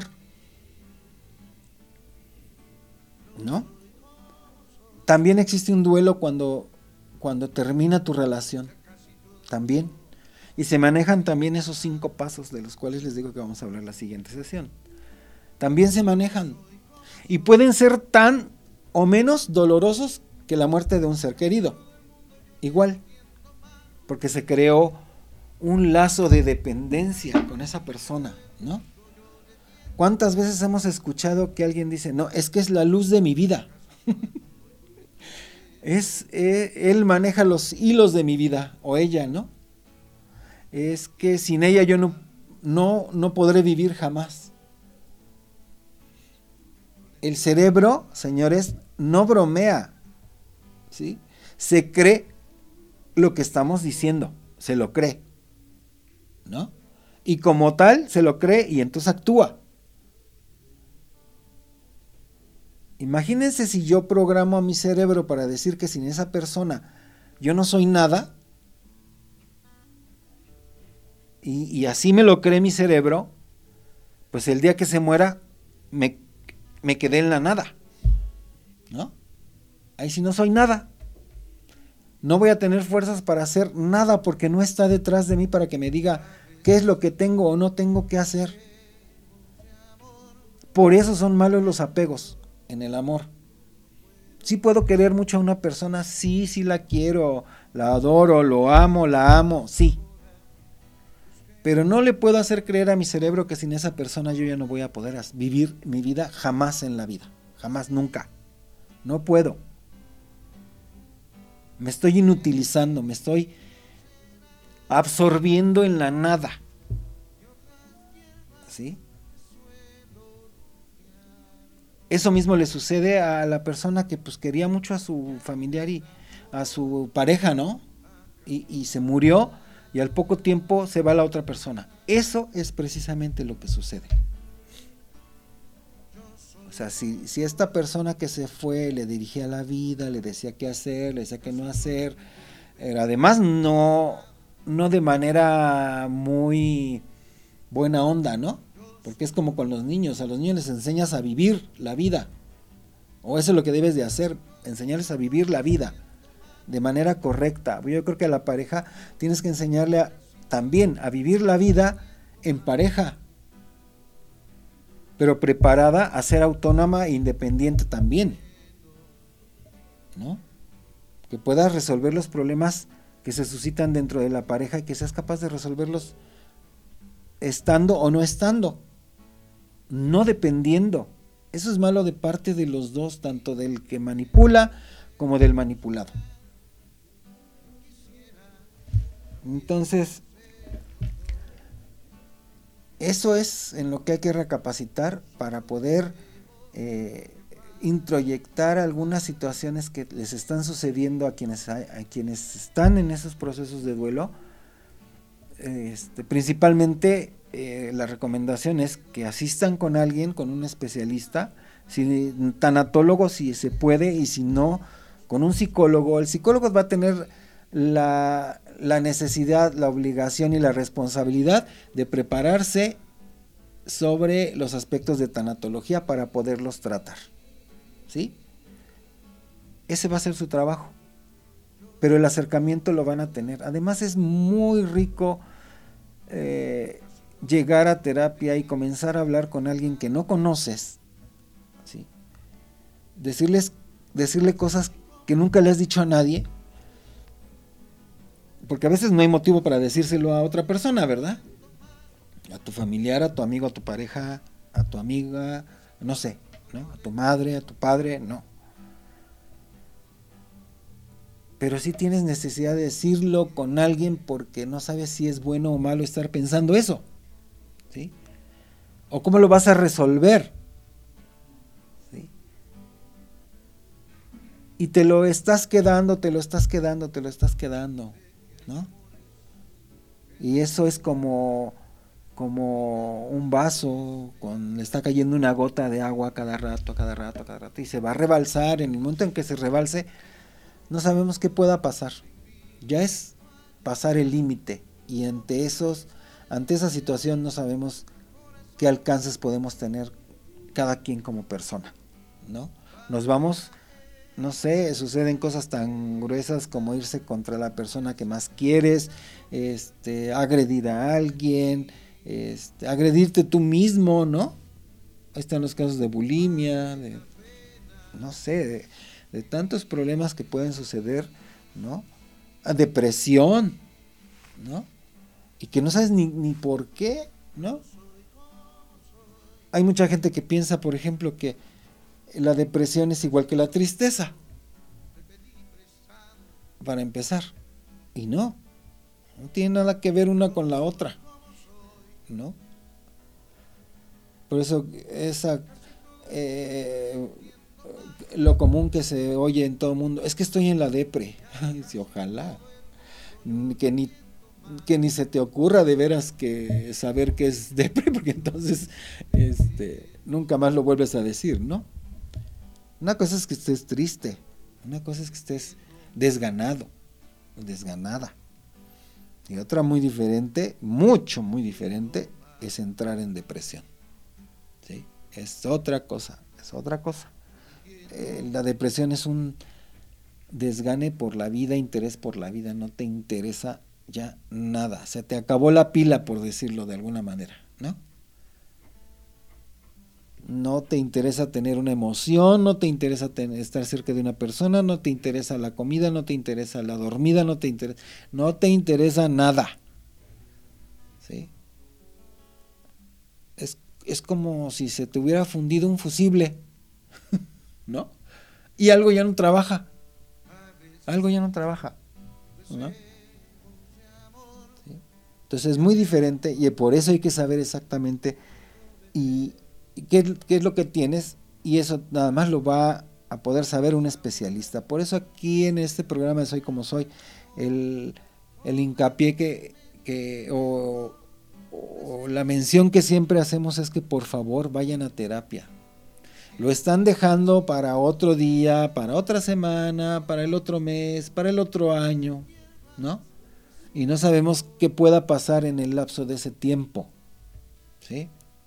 ¿no? También existe un duelo cuando, cuando termina tu relación, también. Y se manejan también esos cinco pasos de los cuales les digo que vamos a hablar en la siguiente sesión. También se manejan. Y pueden ser tan o menos dolorosos que la muerte de un ser querido. Igual. Porque se creó un lazo de dependencia con esa persona, ¿no? ¿Cuántas veces hemos escuchado que alguien dice, no, es que es la luz de mi vida? es eh, él maneja los hilos de mi vida, o ella, ¿no? Es que sin ella yo no, no, no podré vivir jamás. El cerebro, señores, no bromea, ¿sí? Se cree lo que estamos diciendo, se lo cree, ¿no? Y como tal, se lo cree y entonces actúa. Imagínense si yo programo a mi cerebro para decir que sin esa persona yo no soy nada, y, y así me lo cree mi cerebro, pues el día que se muera me, me quedé en la nada, ¿no? Ahí sí no soy nada. No voy a tener fuerzas para hacer nada porque no está detrás de mí para que me diga qué es lo que tengo o no tengo que hacer. Por eso son malos los apegos en el amor. Sí puedo querer mucho a una persona, sí, sí la quiero, la adoro, lo amo, la amo, sí. Pero no le puedo hacer creer a mi cerebro que sin esa persona yo ya no voy a poder vivir mi vida jamás en la vida. Jamás, nunca. No puedo. Me estoy inutilizando, me estoy absorbiendo en la nada. ¿Sí? Eso mismo le sucede a la persona que pues quería mucho a su familiar y a su pareja, ¿no? Y, y se murió y al poco tiempo se va la otra persona. Eso es precisamente lo que sucede. O sea, si, si esta persona que se fue le dirigía la vida, le decía qué hacer, le decía qué no hacer, eh, además no, no de manera muy buena onda, ¿no? Porque es como con los niños, a los niños les enseñas a vivir la vida, o eso es lo que debes de hacer, enseñarles a vivir la vida de manera correcta. Yo creo que a la pareja tienes que enseñarle a, también a vivir la vida en pareja, pero preparada a ser autónoma e independiente también, ¿no? Que puedas resolver los problemas que se suscitan dentro de la pareja y que seas capaz de resolverlos estando o no estando, no dependiendo. Eso es malo de parte de los dos, tanto del que manipula como del manipulado. Entonces, eso es en lo que hay que recapacitar para poder eh, introyectar algunas situaciones que les están sucediendo a quienes, a, a quienes están en esos procesos de duelo. Este, principalmente eh, la recomendación es que asistan con alguien, con un especialista, si, tanatólogo si se puede, y si no, con un psicólogo. El psicólogo va a tener la, la necesidad, la obligación y la responsabilidad de prepararse sobre los aspectos de tanatología para poderlos tratar, ¿sí? Ese va a ser su trabajo, pero el acercamiento lo van a tener. Además es muy rico eh, llegar a terapia y comenzar a hablar con alguien que no conoces, ¿sí? Decirles, decirle cosas que nunca le has dicho a nadie, porque a veces no hay motivo para decírselo a otra persona, ¿verdad? A tu familiar, a tu amigo, a tu pareja, a tu amiga, no sé, ¿no? A tu madre, a tu padre, no. Pero sí tienes necesidad de decirlo con alguien porque no sabes si es bueno o malo estar pensando eso, ¿sí? O cómo lo vas a resolver, ¿sí? Y te lo estás quedando, te lo estás quedando, te lo estás quedando, ¿no? Y eso es como, como un vaso, con, le está cayendo una gota de agua a cada rato, a cada rato, a cada rato, y se va a rebalsar. En el momento en que se rebalse, no sabemos qué pueda pasar. Ya es pasar el límite, y ante esos, ante esa situación no sabemos qué alcances podemos tener cada quien como persona, ¿no? Nos vamos, no sé, suceden cosas tan gruesas como irse contra la persona que más quieres, este, agredir a alguien, este, agredirte tú mismo, ¿no? Ahí están los casos de bulimia, de, no sé, de, de tantos problemas que pueden suceder, ¿no? A depresión, ¿no? Y que no sabes ni, ni por qué, ¿no? Hay mucha gente que piensa, por ejemplo, que la depresión es igual que la tristeza, para empezar, y no, no tiene nada que ver una con la otra, ¿no? Por eso esa eh, lo común que se oye en todo el mundo, es que estoy en la depre. Sí, ojalá que ni que ni se te ocurra de veras que saber qué es depre, porque entonces este nunca más lo vuelves a decir, ¿no? Una cosa es que estés triste, una cosa es que estés desganado, desganada, y otra muy diferente, mucho muy diferente, es entrar en depresión, ¿sí? Es otra cosa, es otra cosa. Eh, la depresión es un desgane por la vida, interés por la vida, no te interesa ya nada, se te acabó la pila, por decirlo de alguna manera, ¿no? No te interesa tener una emoción, no te interesa tener, estar cerca de una persona, no te interesa la comida, no te interesa la dormida, no te interesa, no te interesa nada. ¿Sí? Es, es como si se te hubiera fundido un fusible, ¿no? Y algo ya no trabaja. Algo ya no trabaja, ¿no? ¿Sí? Entonces es muy diferente y por eso hay que saber exactamente y ¿Qué, qué es lo que tienes? Y eso nada más lo va a poder saber un especialista. Por eso aquí en este programa de Soy Como Soy, el, el hincapié que, que o, o la mención que siempre hacemos es que por favor vayan a terapia. Lo están dejando para otro día, para otra semana, para el otro mes, para el otro año, ¿no? Y no sabemos qué pueda pasar en el lapso de ese tiempo, ¿sí?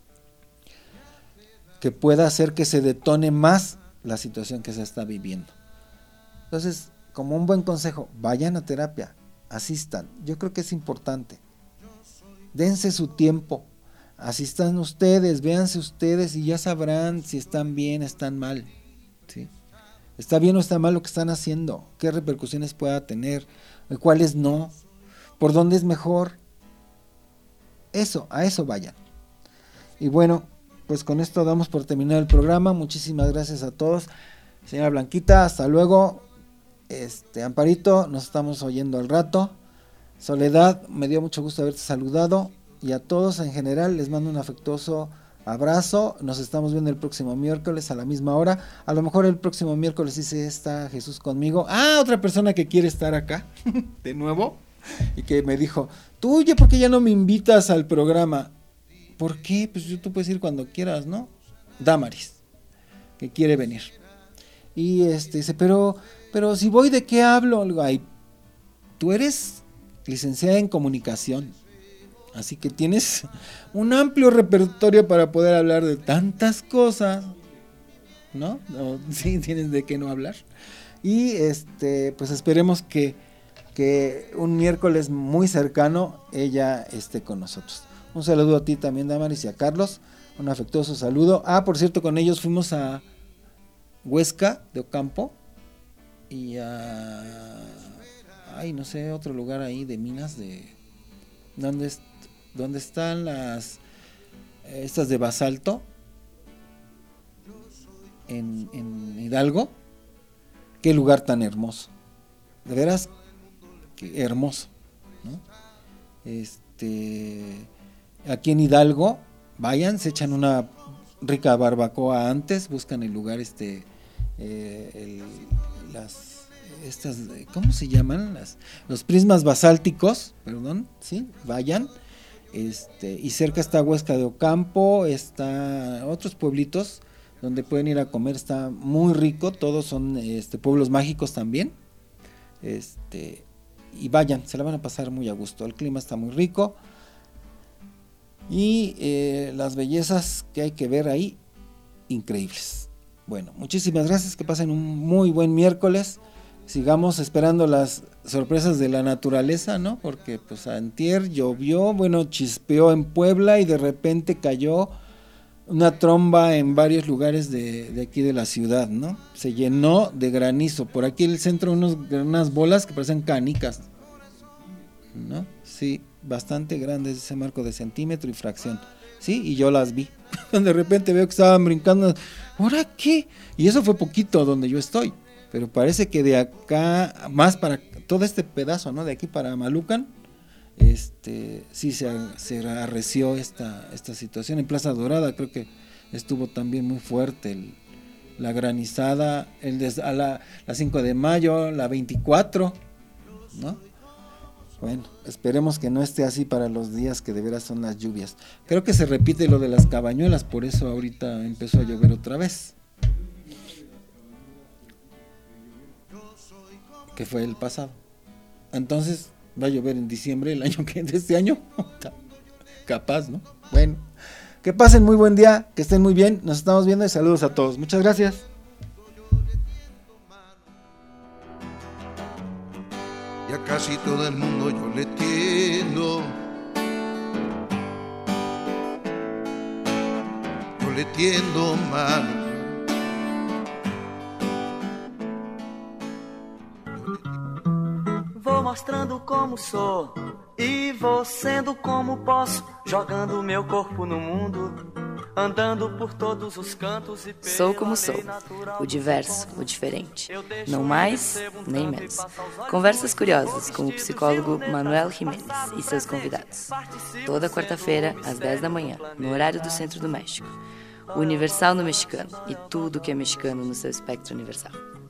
Que pueda hacer que se detone más la situación que se está viviendo. Entonces, como un buen consejo, vayan a terapia, asistan. Yo creo que es importante. Dense su tiempo, asistan ustedes, véanse ustedes y ya sabrán si están bien, están mal, ¿sí? Está bien o está mal lo que están haciendo, qué repercusiones pueda tener, cuáles no, por dónde es mejor. Eso, a eso vayan. Y bueno, pues con esto damos por terminado el programa. Muchísimas gracias a todos. Señora Blanquita, hasta luego. Este, Amparito, nos estamos oyendo al rato. Soledad, me dio mucho gusto haberte saludado. Y a todos en general les mando un afectuoso abrazo. Nos estamos viendo el próximo miércoles a la misma hora. A lo mejor el próximo miércoles dice está Jesús conmigo. Ah, otra persona que quiere estar acá de nuevo. Y que me dijo, tú, oye, ¿por qué ya no me invitas al programa? ¿Por qué? Pues tú puedes ir cuando quieras, ¿no? Damaris, que quiere venir. Y este dice, pero, pero si voy, ¿de qué hablo? Ay, tú eres licenciada en comunicación, así que tienes un amplio repertorio para poder hablar de tantas cosas, ¿no? No, sí, tienes de qué no hablar. Y este, pues esperemos que, que un miércoles muy cercano ella esté con nosotros. Un saludo a ti también, Damaris, y a Carlos. Un afectuoso saludo. Ah, por cierto, con ellos fuimos a Huesca de Ocampo y a... ay, no sé, otro lugar ahí de minas de... ¿Dónde, est... ¿Dónde están las... estas de basalto? En, en Hidalgo. Qué lugar tan hermoso. De veras, qué hermoso, ¿no? Este... Aquí en Hidalgo, vayan, se echan una rica barbacoa antes, buscan el lugar, este, eh, el, las, estas, ¿cómo se llaman? Las, los prismas basálticos, perdón, sí, vayan, este, y cerca está Huesca de Ocampo, está otros pueblitos donde pueden ir a comer, está muy rico, todos son, este, pueblos mágicos también, este, y vayan, se la van a pasar muy a gusto, el clima está muy rico. Y eh, las bellezas que hay que ver ahí, increíbles. Bueno, muchísimas gracias, que pasen un muy buen miércoles. Sigamos esperando las sorpresas de la naturaleza, ¿no? Porque pues antier llovió, bueno, chispeó en Puebla y de repente cayó una tromba en varios lugares de, de aquí de la ciudad, ¿no? Se llenó de granizo. Por aquí en el centro unos, unas bolas que parecen canicas, ¿no? Sí, bastante grandes, ese marco de centímetro y fracción, sí, y yo las vi. De repente veo que estaban brincando, ¿ahora qué? Y eso fue poquito donde yo estoy, pero parece que de acá, más para todo este pedazo, ¿no? De aquí para Malucan, este, sí se, se arreció esta, esta situación. En Plaza Dorada creo que estuvo también muy fuerte el, la granizada, el des, a la, la cinco de mayo, la veinticuatro, ¿no? Bueno, esperemos que no esté así para los días que de veras son las lluvias. Creo que se repite lo de las cabañuelas, por eso ahorita empezó a llover otra vez. Que fue el pasado. Entonces, ¿va a llover en diciembre el año que de este año? Capaz, ¿no? Bueno, que pasen muy buen día, que estén muy bien. Nos estamos viendo y saludos a todos. Muchas gracias. Y a casi todo el mundo yo le tiendo, yo le tiendo mano. Vou mostrando como sou e vou sendo como posso, jogando meu corpo no mundo, andando por todos os cantos e Sou como sou, o diverso, o diferente, não mais nem menos. Conversas curiosas com o psicólogo Manuel Jiménez e seus convidados. Toda quarta-feira, às dez da manhã, no horário do Centro do México. O Universal no mexicano e tudo que é mexicano no seu espectro universal.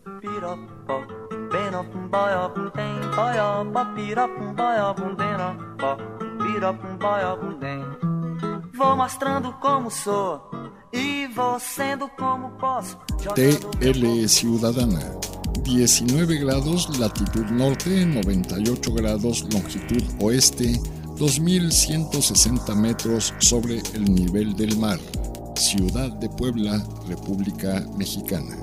Vou mostrando como sou e vou sendo como posso. T L Ciudadana, diecinueve grados latitud norte, noventa y ocho grados longitud oeste, dos mil ciento sesenta metros sobre el nivel del mar. Ciudad de Puebla, República Mexicana.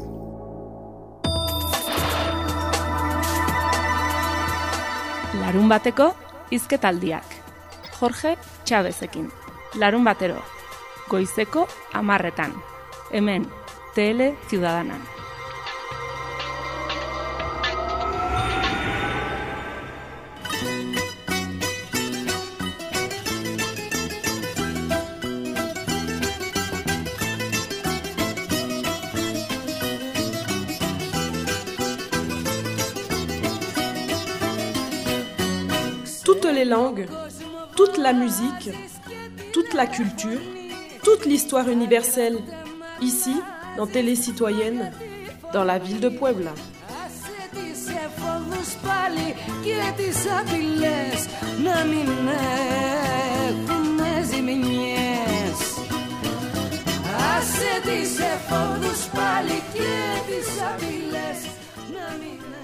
Larun bateko hizketaldiak. Jorge Chavezekin. Larun batero. Goizeko hamarretan. Hemen, T L Ciudadana. Toutes les langues, toute la musique, toute la culture, toute l'histoire universelle, ici, dans Télé Citoyenne, dans la ville de Puebla. Άσε τις εφόδους πάλι και τις απειλές να μην